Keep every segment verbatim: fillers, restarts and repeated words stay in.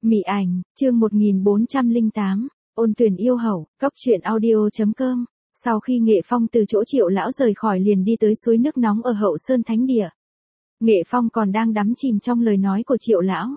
Mị ảnh, chương một nghìn bốn trăm lẻ tám, ôn tuyển yêu hậu, cóc truyện audio chấm com. Sau khi Nghệ Phong từ chỗ Triệu lão rời khỏi liền đi tới suối nước nóng ở Hậu Sơn Thánh Địa. Nghệ Phong còn đang đắm chìm trong lời nói của Triệu lão.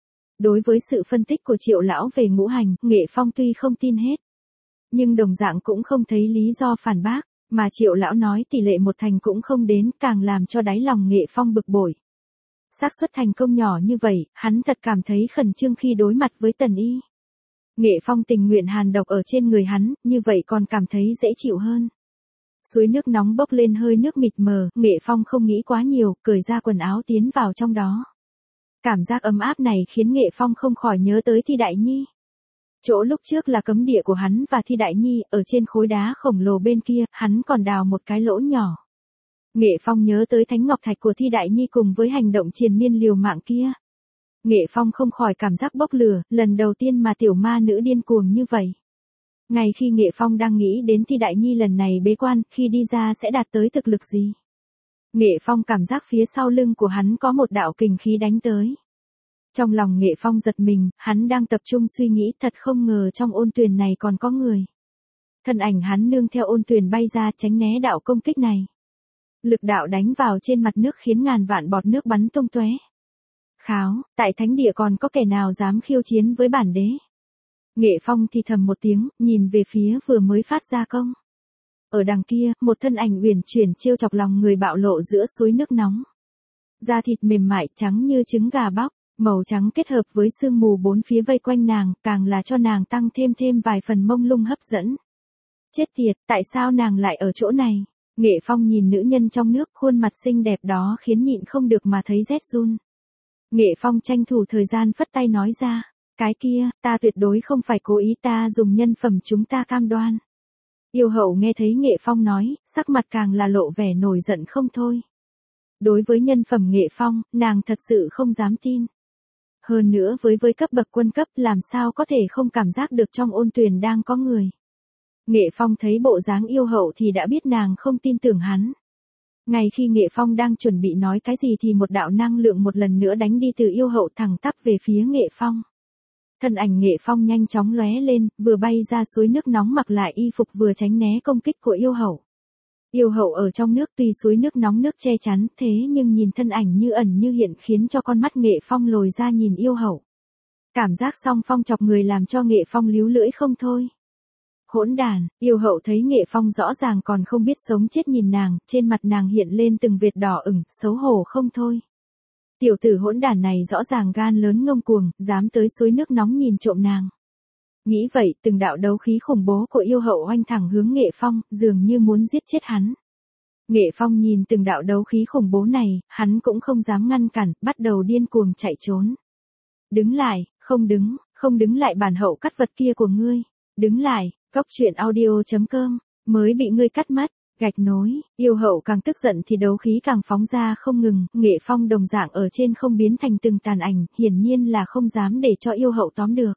Đối với sự phân tích của Triệu lão về ngũ hành, Nghệ Phong tuy không tin hết, nhưng đồng dạng cũng không thấy lý do phản bác, mà Triệu lão nói tỷ lệ một thành cũng không đến, càng làm cho đáy lòng Nghệ Phong bực bội. Xác suất thành công nhỏ như vậy, hắn thật cảm thấy khẩn trương khi đối mặt với Tần Y. Nghệ Phong tình nguyện hàn độc ở trên người hắn, như vậy còn cảm thấy dễ chịu hơn. Suối nước nóng bốc lên hơi nước mịt mờ, Nghệ Phong không nghĩ quá nhiều, cởi ra quần áo tiến vào trong đó. Cảm giác ấm áp này khiến Nghệ Phong không khỏi nhớ tới Thi Đại Nhi. Chỗ lúc trước là cấm địa của hắn và Thi Đại Nhi, ở trên khối đá khổng lồ bên kia, hắn còn đào một cái lỗ nhỏ. Nghệ Phong nhớ tới Thánh Ngọc Thạch của Thi Đại Nhi cùng với hành động triền miên liều mạng kia. Nghệ Phong không khỏi cảm giác bốc lửa, lần đầu tiên mà tiểu ma nữ điên cuồng như vậy. Ngay khi Nghệ Phong đang nghĩ đến Thi Đại Nhi lần này bế quan, khi đi ra sẽ đạt tới thực lực gì. Nghệ Phong cảm giác phía sau lưng của hắn có một đạo kình khí đánh tới. Trong lòng Nghệ Phong giật mình, hắn đang tập trung suy nghĩ, thật không ngờ trong ôn tuyền này còn có người. Thân ảnh hắn nương theo ôn tuyền bay ra tránh né đạo công kích này. Lực đạo đánh vào trên mặt nước khiến ngàn vạn bọt nước bắn tung tóe. Kháo, tại thánh địa còn có kẻ nào dám khiêu chiến với bản đế? Nghệ Phong thì thầm một tiếng, nhìn về phía vừa mới phát ra công. Ở đằng kia, một thân ảnh uyển chuyển trêu chọc lòng người bạo lộ giữa suối nước nóng. Da thịt mềm mại trắng như trứng gà bóc, màu trắng kết hợp với sương mù bốn phía vây quanh nàng, càng là cho nàng tăng thêm thêm vài phần mông lung hấp dẫn. Chết tiệt, tại sao nàng lại ở chỗ này? Nghệ Phong nhìn nữ nhân trong nước, khuôn mặt xinh đẹp đó khiến nhịn không được mà thấy rét run. Nghệ Phong tranh thủ thời gian phất tay nói ra, cái kia, ta tuyệt đối không phải cố ý, ta dùng nhân phẩm chúng ta cam đoan. Yêu hậu nghe thấy Nghệ Phong nói, sắc mặt càng là lộ vẻ nổi giận không thôi. Đối với nhân phẩm Nghệ Phong, nàng thật sự không dám tin. Hơn nữa với với cấp bậc quân cấp làm sao có thể không cảm giác được trong ôn tuyền đang có người. Nghệ Phong thấy bộ dáng yêu hậu thì đã biết nàng không tin tưởng hắn. Ngay khi Nghệ Phong đang chuẩn bị nói cái gì thì một đạo năng lượng một lần nữa đánh đi từ yêu hậu thẳng tắp về phía Nghệ Phong. Thân ảnh Nghệ Phong nhanh chóng lóe lên, vừa bay ra suối nước nóng mặc lại y phục vừa tránh né công kích của yêu hậu. Yêu hậu ở trong nước tuy suối nước nóng nước che chắn, thế nhưng nhìn thân ảnh như ẩn như hiện khiến cho con mắt Nghệ Phong lồi ra nhìn yêu hậu. Cảm giác song phong chọc người làm cho Nghệ Phong líu lưỡi không thôi. Hỗn đàn, yêu hậu thấy Nghệ Phong rõ ràng còn không biết sống chết nhìn nàng, trên mặt nàng hiện lên từng vệt đỏ ửng, xấu hổ không thôi. Tiểu tử hỗn đàn này rõ ràng gan lớn ngông cuồng, dám tới suối nước nóng nhìn trộm nàng. Nghĩ vậy, từng đạo đấu khí khủng bố của yêu hậu oanh thẳng hướng Nghệ Phong, dường như muốn giết chết hắn. Nghệ Phong nhìn từng đạo đấu khí khủng bố này, hắn cũng không dám ngăn cản, bắt đầu điên cuồng chạy trốn. Đứng lại, không đứng, không đứng lại, bản hậu cắt vật kia của ngươi. Đứng lại, cóc truyện audio chấm com, mới bị ngươi cắt mất, gạch nối, yêu hậu càng tức giận thì đấu khí càng phóng ra không ngừng, Nghệ Phong đồng dạng ở trên không biến thành từng tàn ảnh, hiển nhiên là không dám để cho yêu hậu tóm được.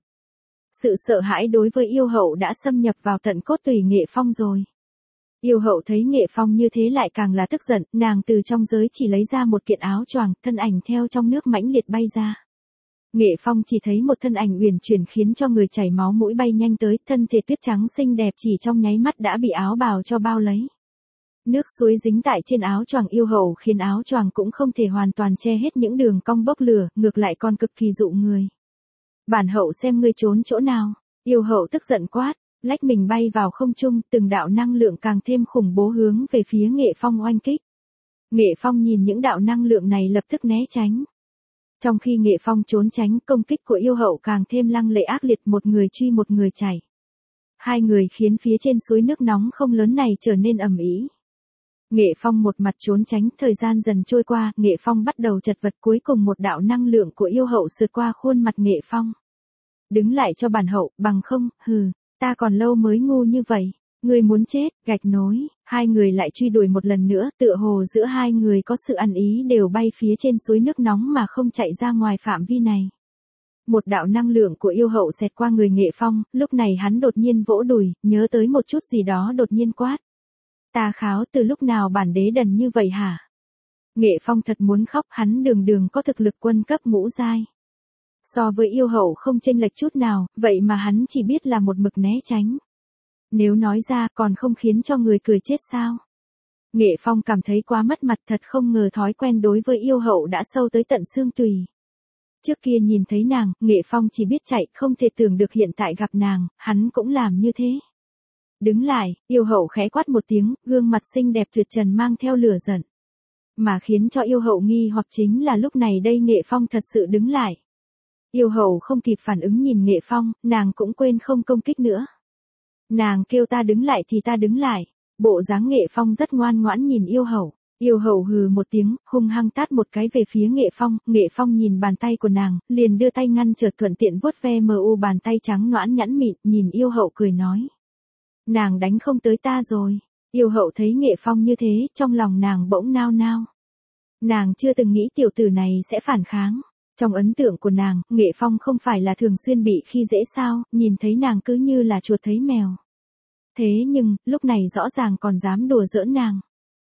Sự sợ hãi đối với yêu hậu đã xâm nhập vào tận cốt tủy Nghệ Phong rồi. Yêu hậu thấy Nghệ Phong như thế lại càng là tức giận, nàng từ trong giới chỉ lấy ra một kiện áo choàng, thân ảnh theo trong nước mãnh liệt bay ra. Nghệ Phong chỉ thấy một thân ảnh uyển chuyển khiến cho người chảy máu mũi bay nhanh tới, thân thể tuyết trắng xinh đẹp chỉ trong nháy mắt đã bị áo bào cho bao lấy. Nước suối dính tại trên áo choàng yêu hậu khiến áo choàng cũng không thể hoàn toàn che hết những đường cong bốc lửa, ngược lại còn cực kỳ dụ người. Bản hậu xem ngươi trốn chỗ nào, yêu hậu tức giận quát, lách mình bay vào không trung, từng đạo năng lượng càng thêm khủng bố hướng về phía Nghệ Phong oanh kích. Nghệ Phong nhìn những đạo năng lượng này lập tức né tránh. Trong khi Nghệ Phong trốn tránh, công kích của yêu hậu càng thêm lăng lệ ác liệt, một người truy một người chạy. Hai người khiến phía trên suối nước nóng không lớn này trở nên ầm ĩ. Nghệ Phong một mặt trốn tránh, thời gian dần trôi qua, Nghệ Phong bắt đầu chật vật, cuối cùng một đạo năng lượng của yêu hậu sượt qua khuôn mặt Nghệ Phong. Đứng lại cho bản hậu, bằng không, hừ, ta còn lâu mới ngu như vậy. Người muốn chết, gạch nối, hai người lại truy đuổi một lần nữa, tựa hồ giữa hai người có sự ăn ý đều bay phía trên suối nước nóng mà không chạy ra ngoài phạm vi này. Một đạo năng lượng của yêu hậu xẹt qua người Nghệ Phong, lúc này hắn đột nhiên vỗ đùi, nhớ tới một chút gì đó đột nhiên quát. Ta kháo, từ lúc nào bản đế đần như vậy hả? Nghệ Phong thật muốn khóc, hắn đường đường có thực lực quân cấp ngũ giai. So với yêu hậu không chênh lệch chút nào, vậy mà hắn chỉ biết là một mực né tránh. Nếu nói ra còn không khiến cho người cười chết sao? Nghệ Phong cảm thấy quá mất mặt, thật không ngờ thói quen đối với yêu hậu đã sâu tới tận xương tùy. Trước kia nhìn thấy nàng, Nghệ Phong chỉ biết chạy, không thể tưởng được hiện tại gặp nàng, hắn cũng làm như thế. Đứng lại, yêu hậu khẽ quát một tiếng, gương mặt xinh đẹp tuyệt trần mang theo lửa giận. Mà khiến cho yêu hậu nghi hoặc chính là lúc này đây Nghệ Phong thật sự đứng lại. Yêu hậu không kịp phản ứng nhìn Nghệ Phong, nàng cũng quên không công kích nữa. Nàng kêu ta đứng lại thì ta đứng lại. Bộ dáng Nghệ Phong rất ngoan ngoãn nhìn yêu hậu. Yêu hậu hừ một tiếng, hung hăng tát một cái về phía Nghệ Phong. Nghệ Phong nhìn bàn tay của nàng, liền đưa tay ngăn trở, thuận tiện vuốt ve mờ u bàn tay trắng nõn nhẵn mịn, nhìn yêu hậu cười nói. Nàng đánh không tới ta rồi. Yêu hậu thấy Nghệ Phong như thế, trong lòng nàng bỗng nao nao. Nàng chưa từng nghĩ tiểu tử này sẽ phản kháng. Trong ấn tượng của nàng, Nghệ Phong không phải là thường xuyên bị khi dễ sao, nhìn thấy nàng cứ như là chuột thấy mèo. Thế nhưng, lúc này rõ ràng còn dám đùa giỡn nàng.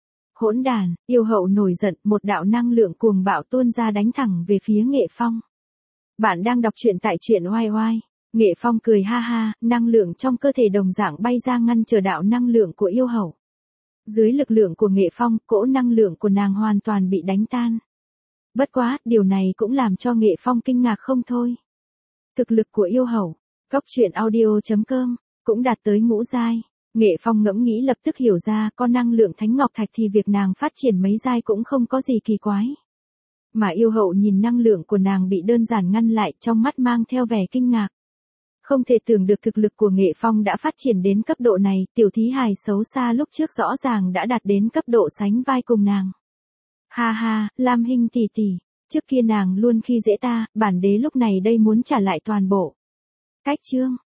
Hỗn đàn, yêu hậu nổi giận, một đạo năng lượng cuồng bạo tuôn ra đánh thẳng về phía Nghệ Phong. Bạn đang đọc truyện tại truyện oai oai. Nghệ Phong cười ha ha, năng lượng trong cơ thể đồng dạng bay ra ngăn trở đạo năng lượng của yêu hậu. Dưới lực lượng của Nghệ Phong, cỗ năng lượng của nàng hoàn toàn bị đánh tan. Bất quá, điều này cũng làm cho Nghệ Phong kinh ngạc không thôi. Thực lực của yêu hậu, Cốc truyện audio chấm com, cũng đạt tới ngũ giai. Nghệ Phong ngẫm nghĩ lập tức hiểu ra, có năng lượng thánh ngọc thạch thì việc nàng phát triển mấy giai cũng không có gì kỳ quái. Mà yêu hậu nhìn năng lượng của nàng bị đơn giản ngăn lại, trong mắt mang theo vẻ kinh ngạc. Không thể tưởng được thực lực của Nghệ Phong đã phát triển đến cấp độ này, tiểu thí hài xấu xa lúc trước rõ ràng đã đạt đến cấp độ sánh vai cùng nàng. Ha ha, Lam Hinh tỷ tỷ, trước kia nàng luôn khi dễ ta, bản đế lúc này đây muốn trả lại toàn bộ. Cách chương